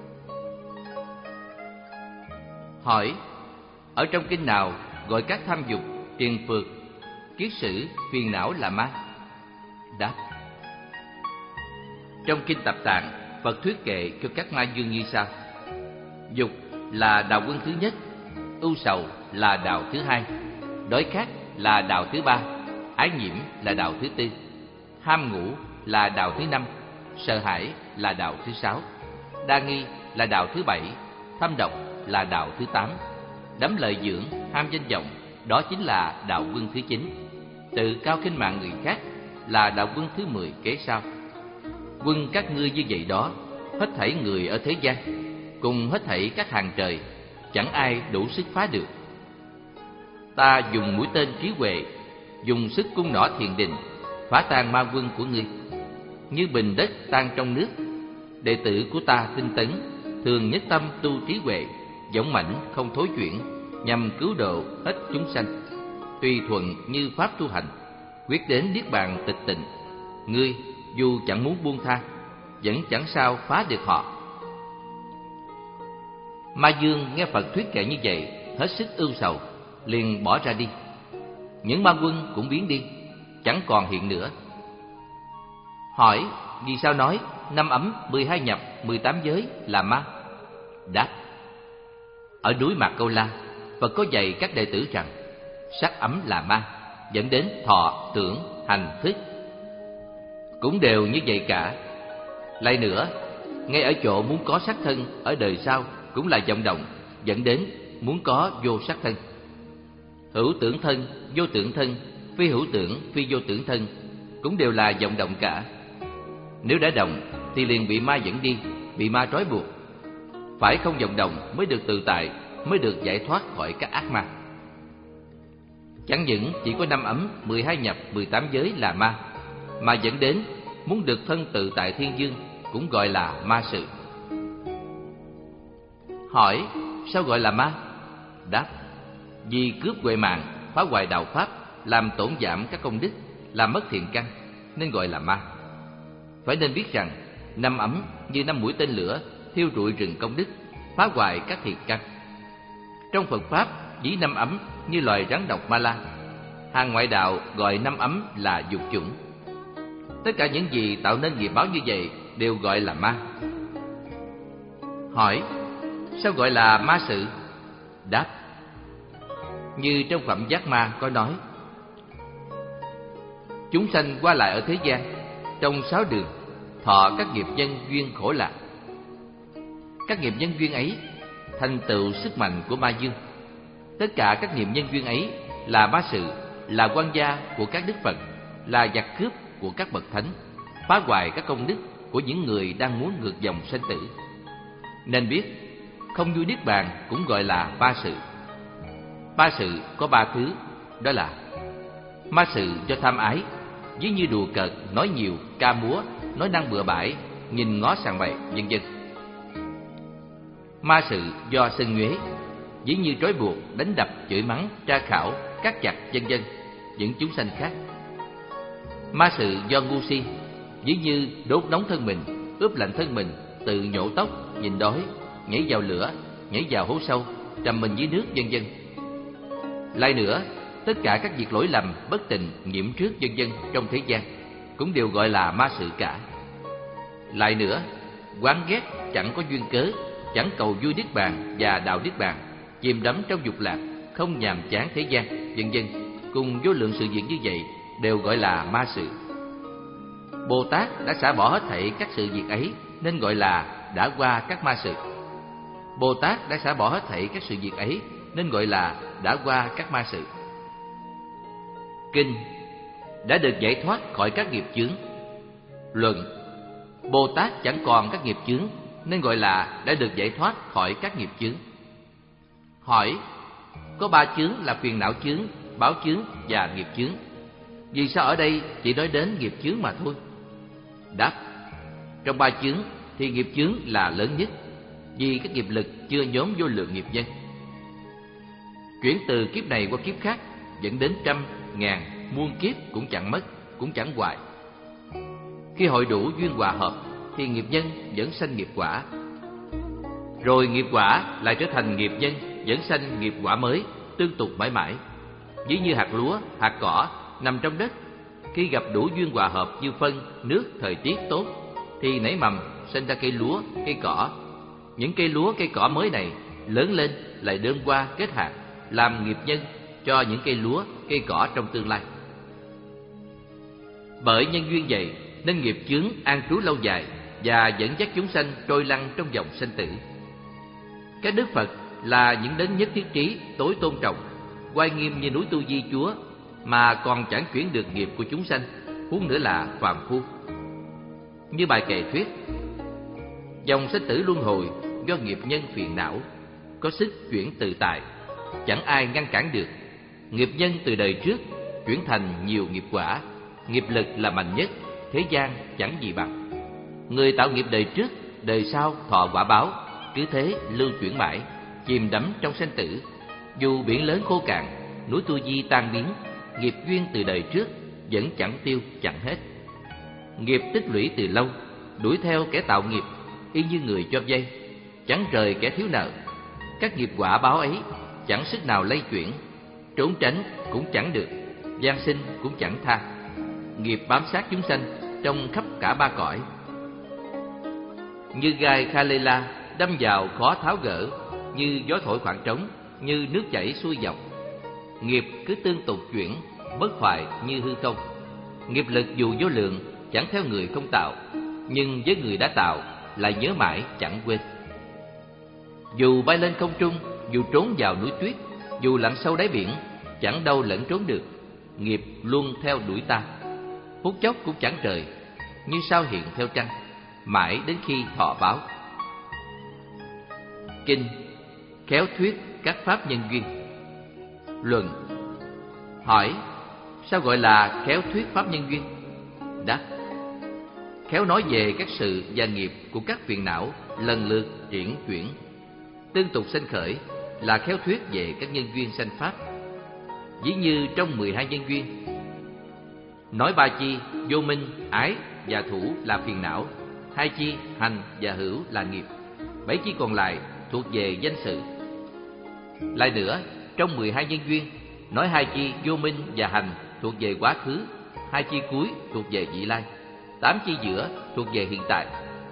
Hỏi: ở trong kinh nào gọi các tham dục, triền phược, kiết sử, phiền não là ma? Đáp: trong kinh Tập Tạng, Phật thuyết kệ cho các ma dương như sau: dục là đạo quân thứ nhất, ưu sầu là đạo thứ hai, đói khát là đạo thứ ba, ái nhiễm là đạo thứ tư, ham ngủ là đạo thứ năm, sợ hãi là đạo thứ sáu, đa nghi là đạo thứ bảy, thâm độc là đạo thứ tám, đắm lợi dưỡng, ham danh vọng, đó chính là đạo quân thứ chín, tự cao khinh mạng người khác là đạo quân thứ mười kế sau. Quân các ngươi như vậy đó, hết thảy người ở thế gian, cùng hết thảy các hàng trời, chẳng ai đủ sức phá được. Ta dùng mũi tên trí huệ, dùng sức cung nỏ thiền định, phá tan ma quân của ngươi, như bình đất tan trong nước. Đệ tử của ta tinh tấn, thường nhất tâm tu trí huệ, dũng mãnh không thối chuyển, nhằm cứu độ hết chúng sanh, tùy thuận như pháp tu hành, quyết đến niết bàn tịch tịnh. Ngươi dù chẳng muốn buông tha, vẫn chẳng sao phá được họ. Ma dương nghe Phật thuyết kệ như vậy, hết sức ưu sầu, liền bỏ ra đi. Những ma quân cũng biến đi, chẳng còn hiện nữa. Hỏi: vì sao nói năm ấm, mười hai nhập, mười tám giới là ma? Đáp: ở núi Mạc Câu La, Phật có dạy các đệ tử rằng sắc ấm là ma, dẫn đến thọ, tưởng, hành, thức, cũng đều như vậy cả. Lại nữa, ngay ở chỗ muốn có sắc thân ở đời sau cũng là vọng động, dẫn đến muốn có vô sắc thân. Hữu tưởng thân, vô tưởng thân, phi hữu tưởng, phi vô tưởng thân, cũng đều là vọng động cả. Nếu đã động thì liền bị ma dẫn đi, bị ma trói buộc. Phải không vọng động mới được tự tại, mới được giải thoát khỏi các ác ma. Chẳng những chỉ có năm ấm, mười hai nhập, mười tám giới là ma, mà dẫn đến muốn được thân tự tại thiên dương, cũng gọi là ma sự. Hỏi: sao gọi là ma? Đáp: vì cướp huệ mạng, phá hoại đạo pháp, làm tổn giảm các công đức, làm mất thiện căn, nên gọi là ma. Phải nên biết rằng năm ấm như năm mũi tên lửa, thiêu rụi rừng công đức, phá hoại các thiện căn. Trong Phật pháp, ví năm ấm như loài rắn độc ma la. Hàng ngoại đạo gọi năm ấm là dục chủng. Tất cả những gì tạo nên nghiệp báo như vậy đều gọi là ma. Hỏi: sao gọi là ma sự? Đáp: như trong Phẩm Giác Ma có nói: chúng sanh qua lại ở thế gian, trong sáu đường, thọ các nghiệp nhân duyên khổ lạc. Các nghiệp nhân duyên ấy thành tựu sức mạnh của ma dương. Tất cả các nghiệp nhân duyên ấy là ma sự, là quan gia của các đức Phật, là giặc cướp của các bậc thánh, phá hoại các công đức của những người đang muốn ngược dòng sanh tử. Nên biết, không vui niết bàn cũng gọi là ba sự. Ba sự có ba thứ, đó là ma sự do tham ái, ví như đùa cợt, nói nhiều, ca múa, nói năng bừa bãi, nhìn ngó sàng bậy, vân vân. Ma sự do sân nhuế, ví như trói buộc, đánh đập, chửi mắng, tra khảo, cắt chặt, vân vân, những chúng sanh khác. Ma sự do ngu si, ví như đốt nóng thân mình, ướp lạnh thân mình, tự nhổ tóc, nhìn đói, nhảy vào lửa, nhảy vào hố sâu, trầm mình dưới nước, vân vân. Lại nữa, tất cả các việc lỗi lầm, bất tình, nhiễm trước, vân vân trong thế gian cũng đều gọi là ma sự cả. Lại nữa, oán ghét chẳng có duyên cớ, chẳng cầu vui niết bàn và đạo niết bàn, chìm đắm trong dục lạc, không nhàm chán thế gian, vân vân, cùng vô lượng sự việc như vậy đều gọi là ma sự. Bồ Tát đã xả bỏ hết thảy các sự việc ấy nên gọi là đã qua các ma sự. Bồ Tát đã xả bỏ hết thảy các sự việc ấy nên gọi là đã qua các ma sự. Kinh: đã được giải thoát khỏi các nghiệp chướng. Luận: Bồ Tát chẳng còn các nghiệp chướng nên gọi là đã được giải thoát khỏi các nghiệp chướng. Hỏi: có ba chướng là phiền não chướng, báo chướng và nghiệp chướng. Vì sao ở đây chỉ nói đến nghiệp chướng mà thôi? Đáp: trong ba chướng thì nghiệp chướng là lớn nhất, vì các nghiệp lực chưa nhóm vô lượng nghiệp nhân. Chuyển từ kiếp này qua kiếp khác dẫn đến trăm, ngàn, muôn kiếp cũng chẳng mất, cũng chẳng hoại. Khi hội đủ duyên hòa hợp thì nghiệp nhân vẫn sanh nghiệp quả, rồi nghiệp quả lại trở thành nghiệp nhân vẫn sanh nghiệp quả mới, tương tục mãi mãi. Ví như hạt lúa, hạt cỏ nằm trong đất, khi gặp đủ duyên hòa hợp như phân, nước, thời tiết tốt thì nảy mầm, sinh ra cây lúa, cây cỏ. Những cây lúa, cây cỏ mới này lớn lên lại đơm hoa kết hạt, làm nghiệp nhân cho những cây lúa, cây cỏ trong tương lai. Bởi nhân duyên vậy nên nghiệp chướng an trú lâu dài và dẫn dắt chúng sanh trôi lăn trong dòng sanh tử. Các đức Phật là những đấng nhất thiết trí, tối tôn trọng, oai nghiêm như núi Tu Di Chúa, mà còn chẳng chuyển được nghiệp của chúng sanh, huống nữa là phàm phu. Như bài kệ thuyết: dòng sanh tử luân hồi do nghiệp nhân phiền não, có sức chuyển tự tại, chẳng ai ngăn cản được. Nghiệp nhân từ đời trước chuyển thành nhiều nghiệp quả, nghiệp lực là mạnh nhất, thế gian chẳng gì bằng. Người tạo nghiệp đời trước, đời sau thọ quả báo, cứ thế lưu chuyển mãi, chìm đắm trong sanh tử. Dù biển lớn khô cạn, núi Tu Di tan biến, nghiệp duyên từ đời trước vẫn chẳng tiêu chẳng hết. Nghiệp tích lũy từ lâu, đuổi theo kẻ tạo nghiệp, y như người cho vay, chẳng rời kẻ thiếu nợ. Các nghiệp quả báo ấy chẳng sức nào lay chuyển, trốn tránh cũng chẳng được, gian sinh cũng chẳng tha. Nghiệp bám sát chúng sanh trong khắp cả ba cõi, như gai kha lê la đâm vào khó tháo gỡ, như gió thổi khoảng trống, như nước chảy xuôi dọc. Nghiệp cứ tương tục chuyển, bất hoại như hư không. Nghiệp lực dù vô lượng, chẳng theo người không tạo, nhưng với người đã tạo lại nhớ mãi chẳng quên. Dù bay lên không trung, dù trốn vào núi tuyết, dù lặn sâu đáy biển, chẳng đâu lẫn trốn được. Nghiệp luôn theo đuổi ta, phút chốc cũng chẳng rời, như sao hiện theo trăng, mãi đến khi thọ báo. Kinh: khéo thuyết các pháp nhân duyên. Luận: hỏi: sao gọi là khéo thuyết pháp nhân duyên? Đáp: khéo nói về các sự và nghiệp của các phiền não lần lượt triển chuyển, Tương tục sanh khởi là khéo thuyết về các nhân duyên sanh pháp. Ví như trong mười hai nhân duyên, nói ba chi vô minh, ái và thủ là phiền não, hai chi hành và hữu là nghiệp, bảy chi còn lại thuộc về danh sự. Lại nữa, trong mười hai nhân duyên, nói hai chi vô minh và hành thuộc về quá khứ, hai chi cuối thuộc về vị lai, tám chi giữa thuộc về hiện tại.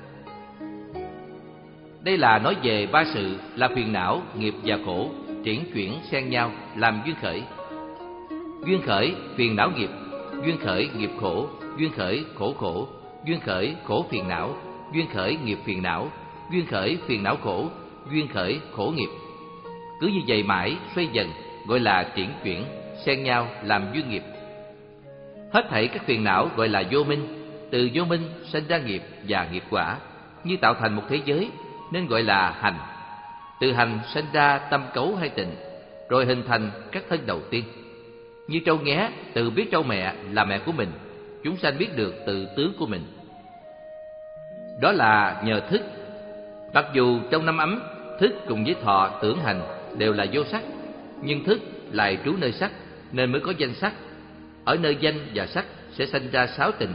Đây là nói về ba sự là phiền não, nghiệp và khổ triển chuyển xen nhau làm duyên khởi. Duyên khởi phiền não nghiệp, duyên khởi nghiệp khổ, duyên khởi khổ khổ, duyên khởi khổ phiền não, duyên khởi nghiệp phiền não, duyên khởi phiền não khổ, duyên khởi khổ nghiệp. Cứ như vậy mãi xoay dần, gọi là triển chuyển xen nhau làm duyên nghiệp. Hết thảy các phiền não gọi là vô minh, từ vô minh sinh ra nghiệp và nghiệp quả, như tạo thành một thế giới nên gọi là hành. Từ hành sinh ra tâm cấu hay tịnh, rồi hình thành các thân đầu tiên. Như trâu nghé từ biết trâu mẹ là mẹ của mình, chúng sanh biết được từ tướng của mình. Đó là nhờ thức. Mặc dù trong năm ấm, thức cùng với thọ, tưởng, hành đều là vô sắc, nhưng thức lại trú nơi sắc nên mới có danh sắc. Ở nơi danh và sắc sẽ sinh ra sáu tình,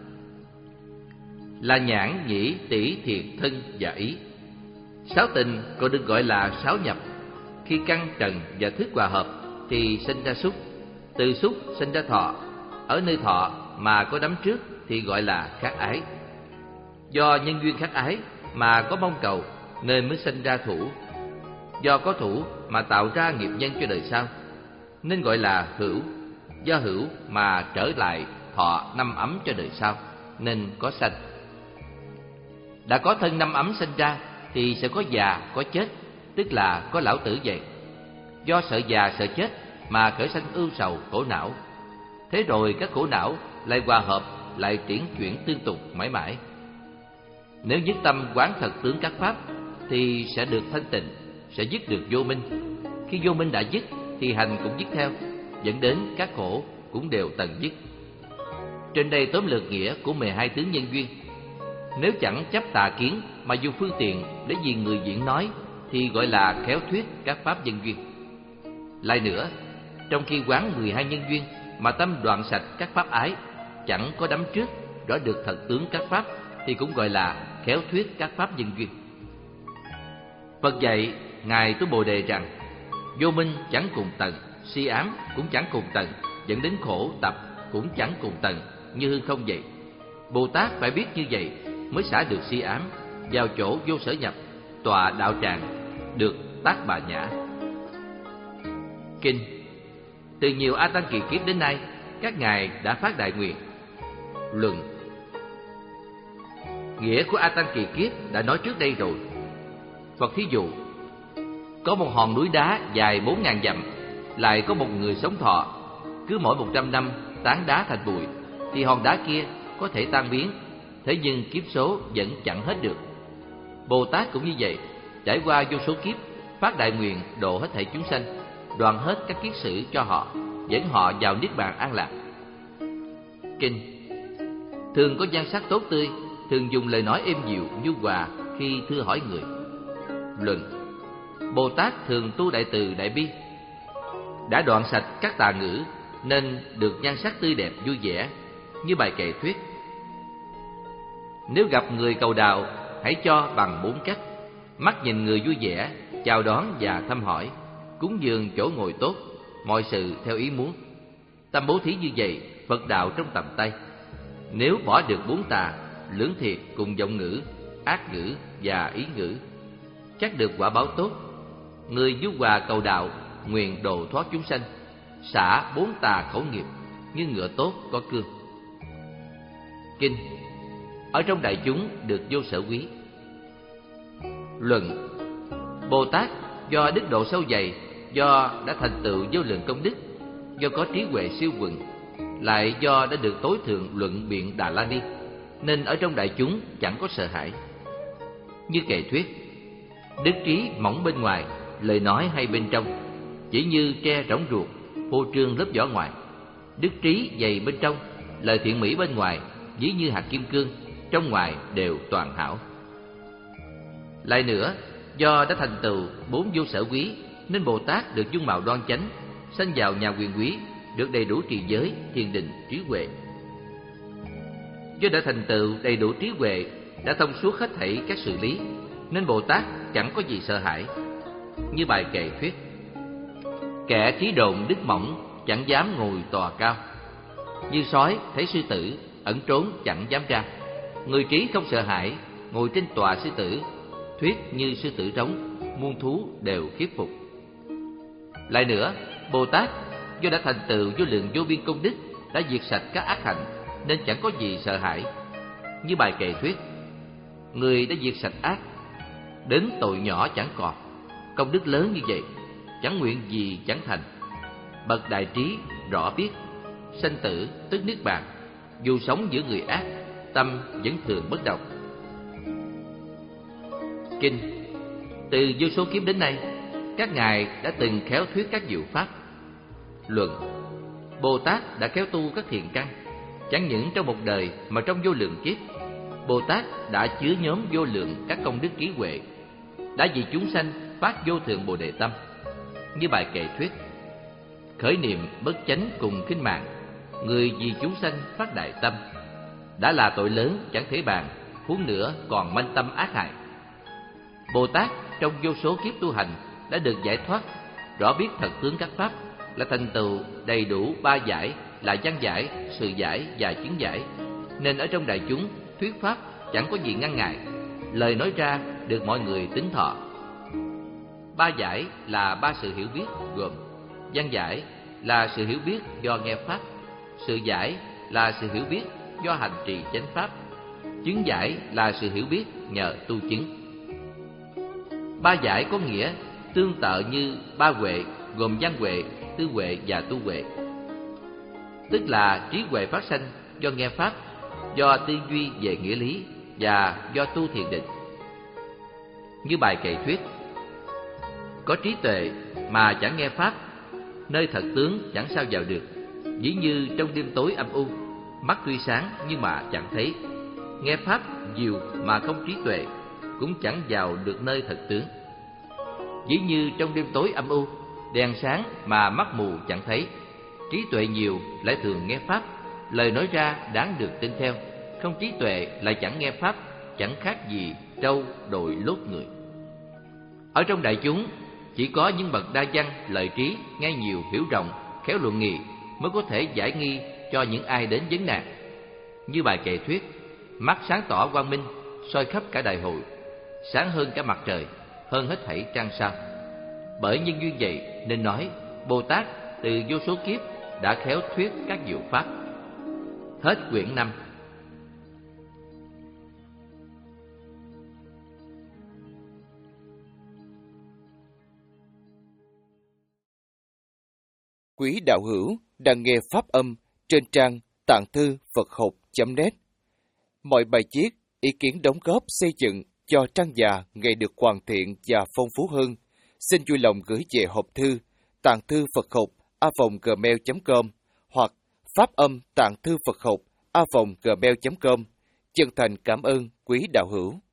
là nhãn, nhĩ, tỷ, thiệt, thân và ý. Sáu tình còn được gọi là sáu nhập. Khi căn, trần và thức hòa hợp thì sinh ra xúc, từ xúc sinh ra thọ. Ở nơi thọ mà có đắm trước thì gọi là khát ái. Do nhân duyên khát ái mà có mong cầu nên mới sinh ra thủ. Do có thủ mà tạo ra nghiệp nhân cho đời sau nên gọi là hữu. Do hữu mà trở lại thọ năm ấm cho đời sau nên có sanh. Đã có thân năm ấm sinh ra thì sẽ có già, có chết, tức là có lão tử vậy. Do sợ già, sợ chết mà khởi sanh ưu sầu, khổ não. Thế rồi các khổ não lại hòa hợp, lại triển chuyển tương tục mãi mãi. Nếu nhất tâm quán thật tướng các pháp thì sẽ được thanh tịnh, sẽ dứt được vô minh. Khi vô minh đã dứt thì hành cũng dứt theo, dẫn đến các khổ cũng đều tận dứt. Trên đây tóm lược nghĩa của mười hai tướng nhân duyên. Nếu chẳng chấp tà kiến mà dùng phương tiện để vì người diễn nói thì gọi là khéo thuyết các pháp nhân duyên. Lại nữa, trong khi quán mười hai nhân duyên mà tâm đoạn sạch các pháp ái, chẳng có đắm trước, rõ được thật tướng các pháp thì cũng gọi là khéo thuyết các pháp nhân duyên. Phật dạy Ngài Tu Bồ Đề rằng vô minh chẳng cùng tận, si ám cũng chẳng cùng tận, dẫn đến khổ tập cũng chẳng cùng tận, như hư không vậy. Bồ Tát phải biết như vậy mới xả được si ám, vào chỗ vô sở nhập, tọa đạo tràng, được tác bà nhã. Kinh. Từ nhiều A Tăng kỳ kiếp đến nay, các ngài đã phát đại nguyện. Luận. Nghĩa của A Tăng kỳ kiếp đã nói trước đây rồi. Phật thí dụ, có một hòn núi đá dài bốn ngàn dặm, lại có một người sống thọ, cứ mỗi một trăm năm tán đá thành bụi, thì hòn đá kia có thể tan biến, thế nhưng kiếp số vẫn chẳng hết được. Bồ Tát cũng như vậy, trải qua vô số kiếp, phát đại nguyện độ hết thảy chúng sanh, đoạn hết các kiết sử cho họ, dẫn họ vào niết bàn an lạc. Kinh. Thường có nhan sắc tốt tươi, thường dùng lời nói êm dịu, nhu hòa khi thưa hỏi người. Luận. Bồ Tát thường tu đại từ đại bi, đã đoạn sạch các tà ngữ nên được nhan sắc tươi đẹp vui vẻ, như bài kệ thuyết. Nếu gặp người cầu đạo, hãy cho bằng bốn cách: mắt nhìn người vui vẻ, chào đón và thăm hỏi, cúng dường chỗ ngồi tốt, mọi sự theo ý muốn. Tâm bố thí như vậy, Phật đạo trong tầm tay. Nếu bỏ được bốn tà, lưỡng thiệt cùng giọng ngữ, ác ngữ và ý ngữ, chắc được quả báo tốt. Người nhu hòa cầu đạo, nguyện độ thoát chúng sanh, xả bốn tà khẩu nghiệp, như ngựa tốt có cương. Kinh. Ở trong đại chúng được vô sở quý. Luận. Bồ Tát do đức độ sâu dày, do đã thành tựu vô lượng công đức, do có trí huệ siêu quần, lại do đã được tối thượng luận biện Đà La Ni, nên ở trong đại chúng chẳng có sợ hãi. Như kệ thuyết, đức trí mỏng bên ngoài, lời nói hay bên trong, chỉ như tre rỗng ruột, phô trương lớp vỏ ngoài. Đức trí dày bên trong, lời thiện mỹ bên ngoài, ví như hạt kim cương, trong ngoài đều toàn hảo. Lại nữa, Do đã thành tựu bốn vô sở quý, nên Bồ Tát được dung mạo đoan chánh, sanh vào nhà quyền quý, được đầy đủ trì giới, thiền định, trí huệ. Do đã thành tựu đầy đủ trí huệ, đã thông suốt hết thảy các sự lý, nên Bồ Tát chẳng có gì sợ hãi. Như bài kệ thuyết: kẻ trí độn đức mỏng, chẳng dám ngồi tòa cao. Như sói thấy sư tử, ẩn trốn chẳng dám ra. Người trí không sợ hãi, ngồi trên tòa sư tử. Thuyết như sư tử trống, muôn thú đều khiếp phục. Lại nữa, Bồ Tát do đã thành tựu vô lượng vô biên công đức, đã diệt sạch các ác hạnh, nên chẳng có gì sợ hãi. Như bài kệ thuyết: người đã diệt sạch ác, đến tội nhỏ chẳng còn. Công đức lớn như vậy, chẳng nguyện gì chẳng thành. Bậc đại trí rõ biết, sanh tử tức niết bàn. Dù sống giữa người ác, tâm vẫn thường bất động. Kinh. Từ vô số kiếp đến nay, các ngài đã từng khéo thuyết các diệu pháp. Luận. Bồ Tát đã khéo tu các thiền căn, chẳng những trong một đời mà trong vô lượng kiếp. Bồ Tát đã chứa nhóm vô lượng các công đức trí huệ, đã vì chúng sanh phát vô thượng bồ đề tâm. Như bài kệ thuyết: khởi niệm bất chánh cùng khinh mạng, người vì chúng sanh phát đại tâm. Đã là tội lớn chẳng thể bàn, huống nữa còn manh tâm ác hại. Bồ Tát trong vô số kiếp tu hành đã được giải thoát, rõ biết thật tướng các pháp, là thành tựu đầy đủ ba giải, là văn giải, sự giải và chứng giải. Nên ở trong đại chúng thuyết pháp chẳng có gì ngăn ngại, lời nói ra được mọi người tín thọ. Ba giải là ba sự hiểu biết, gồm văn giải là sự hiểu biết do nghe pháp, sự giải là sự hiểu biết do hành trì chánh pháp, chứng giải là sự hiểu biết nhờ tu chứng. Ba giải có nghĩa tương tự như ba huệ, gồm văn huệ, tư huệ và tu huệ. Tức là trí huệ phát sanh do nghe pháp, do tư duy về nghĩa lý và do tu thiền định. Như bài kệ thuyết: có trí tuệ mà chẳng nghe pháp, nơi thật tướng chẳng sao vào được. Dĩ như trong đêm tối âm u, mắt tuy sáng nhưng mà chẳng thấy. Nghe pháp diệu mà không trí tuệ, cũng chẳng vào được nơi thật tướng. Dĩ như trong đêm tối âm u, đèn sáng mà mắt mù chẳng thấy. Trí tuệ nhiều lại thường nghe pháp, lời nói ra đáng được tin theo. Không trí tuệ lại chẳng nghe pháp, chẳng khác gì trâu đội lốt người. Ở trong đại chúng, chỉ có những bậc đa văn, lợi trí, nghe nhiều, hiểu rộng, khéo luận nghị mới có thể giải nghi cho những ai đến vấn nạn. Như bài kệ thuyết: mắt sáng tỏ quang minh, soi khắp cả đại hội, sáng hơn cả mặt trời, hơn hết thảy trăng sao. Bởi nhân duyên vậy nên nói Bồ Tát từ vô số kiếp đã khéo thuyết các diệu pháp. Hết quyển năm. Quý đạo hữu đang nghe pháp âm trên trang tạng thư Phật học chấm net. Mọi bài viết, ý kiến đóng góp xây dựng cho trang già ngày được hoàn thiện và phong phú hơn, xin vui lòng gửi về hộp thư tạng thư Phật học a vòng gmail chấm com hoặc pháp âm tạng thư Phật học a vòng gmail chấm com. Chân thành cảm ơn quý đạo hữu.